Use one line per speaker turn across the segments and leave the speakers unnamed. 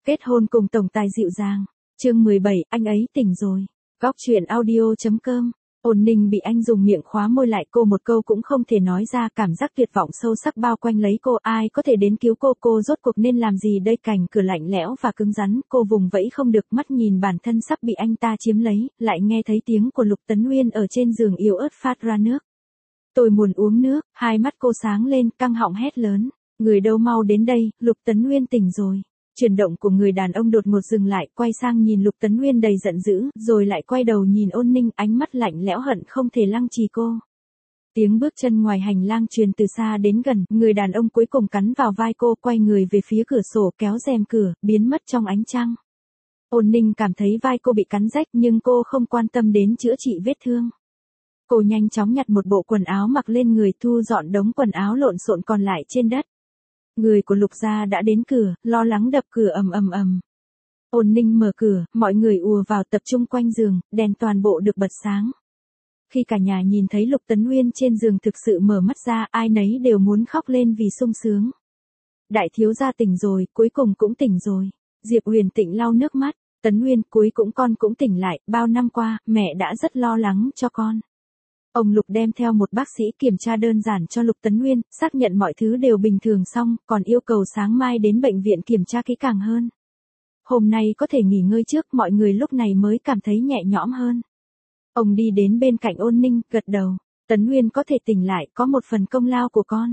Kết hôn cùng tổng tài dịu dàng. Chương 17, anh ấy tỉnh rồi. Góc truyện audio.com. Ôn Ninh bị anh dùng miệng khóa môi lại, cô một câu cũng không thể nói ra, cảm giác tuyệt vọng sâu sắc bao quanh lấy cô, ai có thể đến cứu cô rốt cuộc nên làm gì đây, cành cửa lạnh lẽo và cứng rắn, cô vùng vẫy không được, mắt nhìn bản thân sắp bị anh ta chiếm lấy, lại nghe thấy tiếng của Lục Tấn Nguyên ở trên giường yếu ớt phát ra nước. Tôi muốn uống nước, hai mắt cô sáng lên, căng họng hét lớn, người đâu mau đến đây, Lục Tấn Nguyên tỉnh rồi. Chuyển động của người đàn ông đột ngột dừng lại, quay sang nhìn Lục Tấn Nguyên đầy giận dữ, rồi lại quay đầu nhìn Ôn Ninh, ánh mắt lạnh lẽo hận không thể lăng trì cô. Tiếng bước chân ngoài hành lang truyền từ xa đến gần, người đàn ông cuối cùng cắn vào vai cô, quay người về phía cửa sổ, kéo rèm cửa, biến mất trong ánh trăng. Ôn Ninh cảm thấy vai cô bị cắn rách, nhưng cô không quan tâm đến chữa trị vết thương. Cô nhanh chóng nhặt một bộ quần áo mặc lên người, thu dọn đống quần áo lộn xộn còn lại trên đất. Người của Lục gia đã đến cửa, lo lắng đập cửa ầm ầm ầm. Ôn Ninh mở cửa, mọi người ùa vào tập trung quanh giường, đèn toàn bộ được bật sáng. Khi cả nhà nhìn thấy Lục Tấn Nguyên trên giường thực sự mở mắt ra, ai nấy đều muốn khóc lên vì sung sướng. Đại thiếu gia tỉnh rồi, cuối cùng cũng tỉnh rồi. Diệp Huyền Tịnh lau nước mắt, Tấn Nguyên, cuối cùng con cũng tỉnh lại, bao năm qua, mẹ đã rất lo lắng cho con. Ông Lục đem theo một bác sĩ kiểm tra đơn giản cho Lục Tấn Nguyên, xác nhận mọi thứ đều bình thường xong, còn yêu cầu sáng mai đến bệnh viện kiểm tra kỹ càng hơn. Hôm nay có thể nghỉ ngơi trước, mọi người lúc này mới cảm thấy nhẹ nhõm hơn. Ông đi đến bên cạnh Ôn Ninh, gật đầu, Tấn Nguyên có thể tỉnh lại, có một phần công lao của con.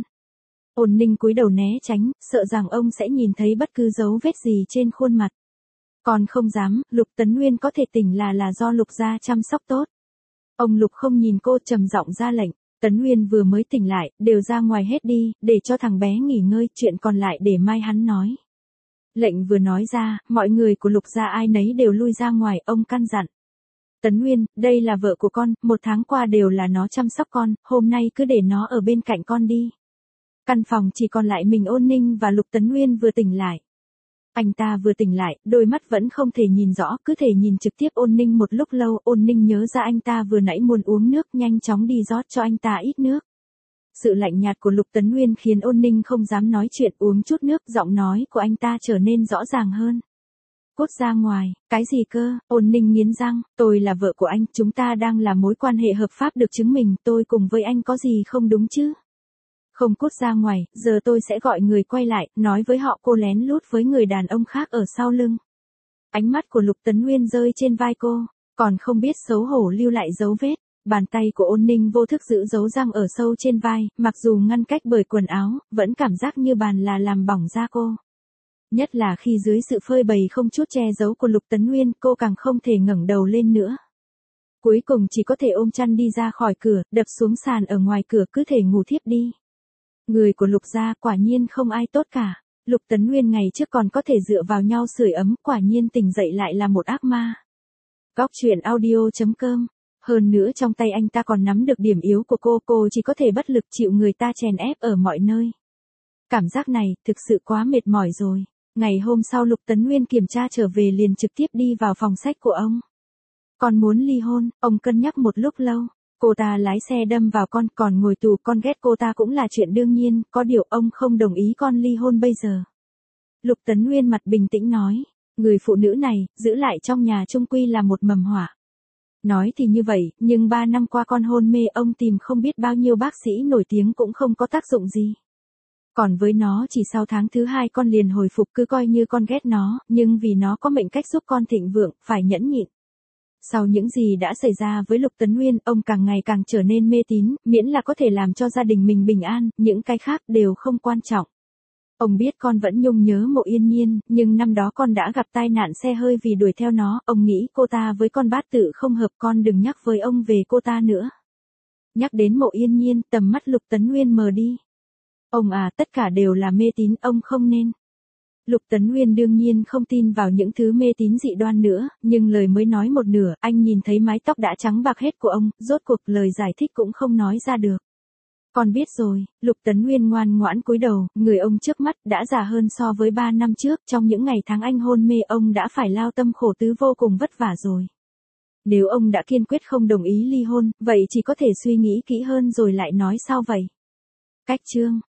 Ôn Ninh cúi đầu né tránh, sợ rằng ông sẽ nhìn thấy bất cứ dấu vết gì trên khuôn mặt. Còn không dám, Lục Tấn Nguyên có thể tỉnh là do Lục gia chăm sóc tốt. Ông Lục không nhìn cô, trầm giọng ra lệnh, Tấn Nguyên vừa mới tỉnh lại, đều ra ngoài hết đi, để cho thằng bé nghỉ ngơi, chuyện còn lại để mai hắn nói. Lệnh vừa nói ra, mọi người của Lục gia ai nấy đều lui ra ngoài, ông căn dặn. Tấn Nguyên, đây là vợ của con, 1 tháng qua đều là nó chăm sóc con, hôm nay cứ để nó ở bên cạnh con đi. Căn phòng chỉ còn lại mình Ôn Ninh và Lục Tấn Nguyên vừa tỉnh lại. Anh ta vừa tỉnh lại, đôi mắt vẫn không thể nhìn rõ, cứ thể nhìn trực tiếp Ôn Ninh một lúc lâu, Ôn Ninh nhớ ra anh ta vừa nãy muốn uống nước, nhanh chóng đi rót cho anh ta ít nước. Sự lạnh nhạt của Lục Tấn Nguyên khiến Ôn Ninh không dám nói chuyện, uống chút nước, giọng nói của anh ta trở nên rõ ràng hơn. Cút ra ngoài, cái gì cơ, Ôn Ninh nghiến răng, tôi là vợ của anh, chúng ta đang là mối quan hệ hợp pháp được chứng minh, tôi cùng với anh có gì không đúng chứ? Không cút ra ngoài, giờ tôi sẽ gọi người quay lại, nói với họ cô lén lút với người đàn ông khác ở sau lưng. Ánh mắt của Lục Tấn Nguyên rơi trên vai cô, còn không biết xấu hổ lưu lại dấu vết. Bàn tay của Ôn Ninh vô thức giữ dấu răng ở sâu trên vai, mặc dù ngăn cách bởi quần áo, vẫn cảm giác như bàn là làm bỏng da cô. Nhất là khi dưới sự phơi bày không chút che giấu của Lục Tấn Nguyên, cô càng không thể ngẩng đầu lên nữa. Cuối cùng chỉ có thể ôm chăn đi ra khỏi cửa, đập xuống sàn ở ngoài cửa, cứ thể ngủ thiếp đi. Người của Lục gia quả nhiên không ai tốt cả. Lục Tấn Nguyên ngày trước còn có thể dựa vào nhau sưởi ấm, quả nhiên tỉnh dậy lại là một ác ma. Góc truyện audio.com. Hơn nữa trong tay anh ta còn nắm được điểm yếu của cô chỉ có thể bất lực chịu người ta chèn ép ở mọi nơi. Cảm giác này, thực sự quá mệt mỏi rồi. Ngày hôm sau Lục Tấn Nguyên kiểm tra trở về liền trực tiếp đi vào phòng sách của ông. Con muốn ly hôn, ông cân nhắc một lúc lâu. Cô ta lái xe đâm vào con, còn ngồi tù, con ghét cô ta cũng là chuyện đương nhiên, có điều ông không đồng ý con ly hôn bây giờ. Lục Tấn Nguyên mặt bình tĩnh nói, người phụ nữ này, giữ lại trong nhà chung quy là một mầm họa. Nói thì như vậy, nhưng 3 năm qua con hôn mê, ông tìm không biết bao nhiêu bác sĩ nổi tiếng cũng không có tác dụng gì. Còn với nó chỉ sau tháng thứ 2 con liền hồi phục, cứ coi như con ghét nó, nhưng vì nó có mệnh cách giúp con thịnh vượng, phải nhẫn nhịn. Sau những gì đã xảy ra với Lục Tấn Nguyên, ông càng ngày càng trở nên mê tín, miễn là có thể làm cho gia đình mình bình an, những cái khác đều không quan trọng. Ông biết con vẫn nhung nhớ Mộ Yên Nhiên, nhưng năm đó con đã gặp tai nạn xe hơi vì đuổi theo nó, ông nghĩ cô ta với con Bát Tự không hợp, con đừng nhắc với ông về cô ta nữa. Nhắc đến Mộ Yên Nhiên, tầm mắt Lục Tấn Nguyên mờ đi. Ông à, tất cả đều là mê tín, ông không nên. Lục Tấn Nguyên đương nhiên không tin vào những thứ mê tín dị đoan nữa, nhưng lời mới nói một nửa, anh nhìn thấy mái tóc đã trắng bạc hết của ông, rốt cuộc lời giải thích cũng không nói ra được. Con biết rồi, Lục Tấn Nguyên ngoan ngoãn cúi đầu, người ông trước mắt đã già hơn so với 3 năm trước, trong những ngày tháng anh hôn mê ông đã phải lao tâm khổ tứ vô cùng vất vả rồi. Nếu ông đã kiên quyết không đồng ý ly hôn, vậy chỉ có thể suy nghĩ kỹ hơn rồi lại nói sao vậy. Cách chương